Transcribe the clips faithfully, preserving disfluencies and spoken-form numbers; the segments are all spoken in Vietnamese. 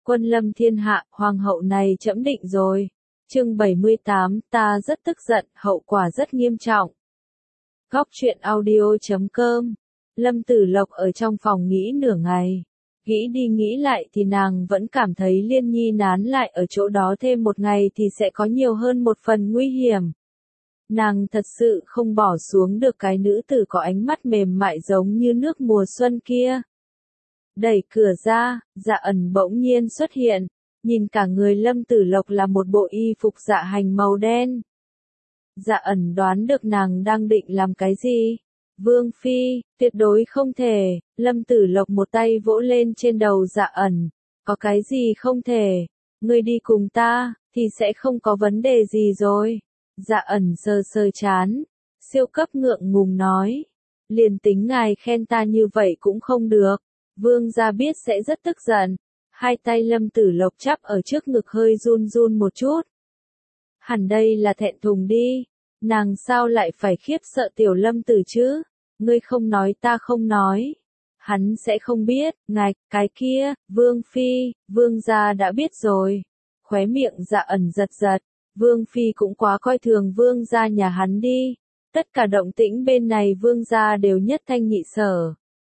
Quân lâm thiên hạ, hoàng hậu này trẫm định rồi. Chương bảy mươi tám, ta rất tức giận, hậu quả rất nghiêm trọng. Góc truyện audio chấm com. Lâm Tử Lộc ở trong phòng nghĩ nửa ngày. Nghĩ đi nghĩ lại thì nàng vẫn cảm thấy Liên Nhi nán lại ở chỗ đó thêm một ngày thì sẽ có nhiều hơn một phần nguy hiểm. Nàng thật sự không bỏ xuống được cái nữ tử có ánh mắt mềm mại giống như nước mùa xuân kia. Đẩy cửa ra, Dạ Ẩn bỗng nhiên xuất hiện, nhìn cả người Lâm Tử Lộc là một bộ y phục dạ hành màu đen. Dạ Ẩn đoán được nàng đang định làm cái gì. Vương Phi, tuyệt đối không thể. Lâm Tử Lộc một tay vỗ lên trên đầu Dạ Ẩn. Có cái gì không thể? Ngươi đi cùng ta, thì sẽ không có vấn đề gì rồi. Dạ Ẩn sờ sờ chán, siêu cấp ngượng ngùng nói. Liền tính ngài khen ta như vậy cũng không được. Vương gia biết sẽ rất tức giận. Hai tay Lâm Tử Lộc chắp ở trước ngực hơi run run một chút. Hẳn đây là thẹn thùng đi. Nàng sao lại phải khiếp sợ tiểu Lâm Tử chứ? Ngươi không nói ta không nói. Hắn sẽ không biết, ngài, cái kia, Vương Phi, Vương gia đã biết rồi. Khóe miệng Dạ Ẩn giật giật. Vương Phi cũng quá coi thường Vương gia nhà hắn đi. Tất cả động tĩnh bên này Vương gia đều nhất thanh nhị sở.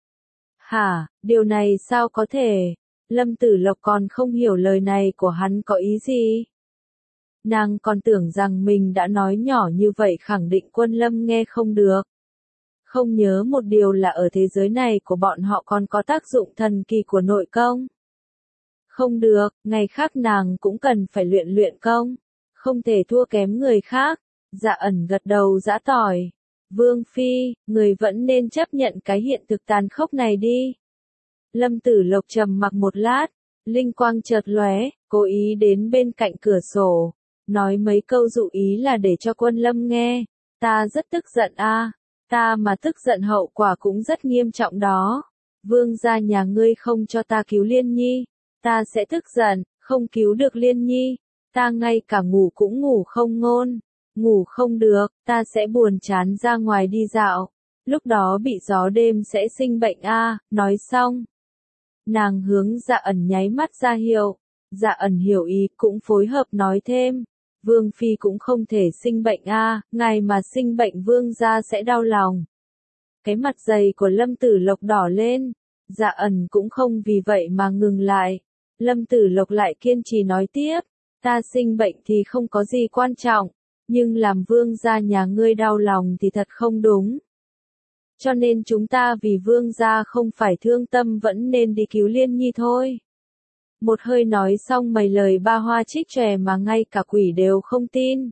Hả, điều này sao có thể? Lâm Tử Lộc còn không hiểu lời này của hắn có ý gì. Nàng còn tưởng rằng mình đã nói nhỏ như vậy khẳng định Quân Lâm nghe không được. Không nhớ một điều là ở thế giới này của bọn họ còn có tác dụng thần kỳ của nội công. Không được, ngày khác nàng cũng cần phải luyện luyện công. Không thể thua kém người khác. Dạ Ẩn gật đầu giã tỏi. Vương Phi, người vẫn nên chấp nhận cái hiện thực tàn khốc này đi. Lâm Tử Lộc trầm mặc một lát, linh quang chợt lóe, cố ý đến bên cạnh cửa sổ, nói mấy câu dụ ý là để cho Quân Lâm nghe. Ta rất tức giận a, ta mà tức giận hậu quả cũng rất nghiêm trọng đó. Vương gia nhà ngươi không cho ta cứu Liên Nhi, ta sẽ tức giận, không cứu được Liên Nhi, ta ngay cả ngủ cũng ngủ không ngon. Ngủ không được, ta sẽ buồn chán ra ngoài đi dạo. Lúc đó bị gió đêm sẽ sinh bệnh a. Nói xong, nàng hướng Dạ Ẩn nháy mắt ra hiệu. Dạ Ẩn hiểu ý cũng phối hợp nói thêm. Vương Phi cũng không thể sinh bệnh a, ngài mà sinh bệnh Vương gia sẽ đau lòng. Cái mặt dày của Lâm Tử Lộc đỏ lên. Dạ Ẩn cũng không vì vậy mà ngừng lại. Lâm Tử Lộc lại kiên trì nói tiếp. Ta sinh bệnh thì không có gì quan trọng. Nhưng làm vương gia nhà ngươi đau lòng thì thật không đúng. Cho nên chúng ta vì vương gia không phải thương tâm vẫn nên đi cứu Liên Nhi thôi. Một hơi nói xong mấy lời ba hoa trích tròe mà ngay cả quỷ đều không tin.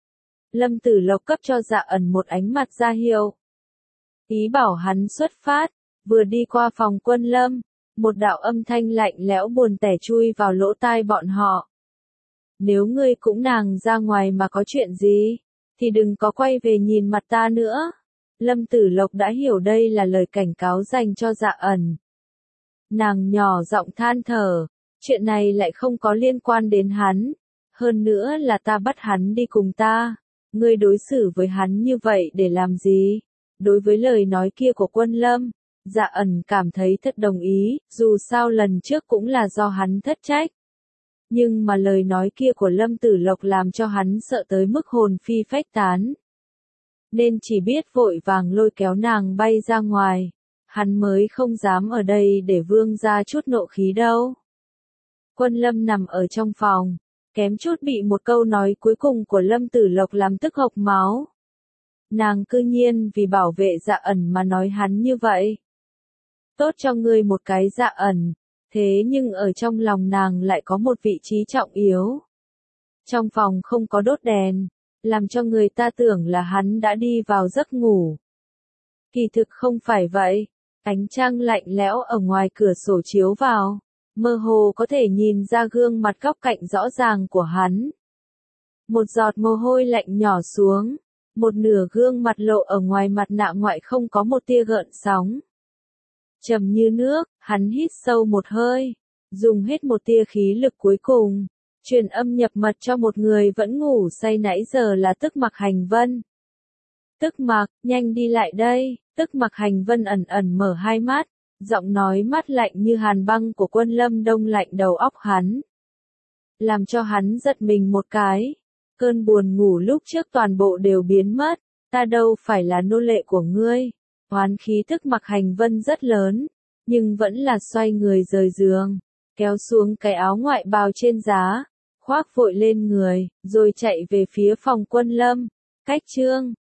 Lâm Tử Lộc cấp cho Dạ Ẩn một ánh mặt ra hiệu. Ý bảo hắn xuất phát, vừa đi qua phòng Quân Lâm, một đạo âm thanh lạnh lẽo buồn tẻ chui vào lỗ tai bọn họ. Nếu ngươi cũng nàng ra ngoài mà có chuyện gì, thì đừng có quay về nhìn mặt ta nữa. Lâm Tử Lộc đã hiểu đây là lời cảnh cáo dành cho Dạ Ẩn. Nàng nhỏ giọng than thở, chuyện này lại không có liên quan đến hắn. Hơn nữa là ta bắt hắn đi cùng ta. Ngươi đối xử với hắn như vậy để làm gì? Đối với lời nói kia của Quân Lâm, Dạ Ẩn cảm thấy thật đồng ý, dù sao lần trước cũng là do hắn thất trách. Nhưng mà lời nói kia của Lâm Tử Lộc làm cho hắn sợ tới mức hồn phi phách tán. Nên chỉ biết vội vàng lôi kéo nàng bay ra ngoài. Hắn mới không dám ở đây để vương ra chút nộ khí đâu. Quân Lâm nằm ở trong phòng, kém chút bị một câu nói cuối cùng của Lâm Tử Lộc làm tức hộc máu. Nàng cư nhiên vì bảo vệ Dạ Ẩn mà nói hắn như vậy. Tốt cho ngươi một cái Dạ Ẩn. Thế nhưng ở trong lòng nàng lại có một vị trí trọng yếu. Trong phòng không có đốt đèn, làm cho người ta tưởng là hắn đã đi vào giấc ngủ. Kỳ thực không phải vậy, ánh trăng lạnh lẽo ở ngoài cửa sổ chiếu vào, mơ hồ có thể nhìn ra gương mặt góc cạnh rõ ràng của hắn. Một giọt mồ hôi lạnh nhỏ xuống, một nửa gương mặt lộ ở ngoài mặt nạ ngoại không có một tia gợn sóng. Trầm như nước, hắn hít sâu một hơi, dùng hết một tia khí lực cuối cùng, truyền âm nhập mật cho một người vẫn ngủ say nãy giờ là Tức Mặc Hành Vân. Tức Mặc, nhanh đi lại đây. Tức Mặc Hành Vân ẩn ẩn mở hai mắt, Giọng nói mát lạnh như hàn băng của Quân Lâm đông lạnh đầu óc hắn, làm cho hắn giật mình một cái. Cơn buồn ngủ lúc trước toàn bộ đều biến mất, ta đâu phải là nô lệ của ngươi. Oán khí thức Mặc Hành Vân rất lớn, nhưng vẫn là xoay người rời giường, kéo xuống cái áo ngoại bào trên giá, khoác vội lên người, rồi chạy về phía phòng Quân Lâm. Cách chương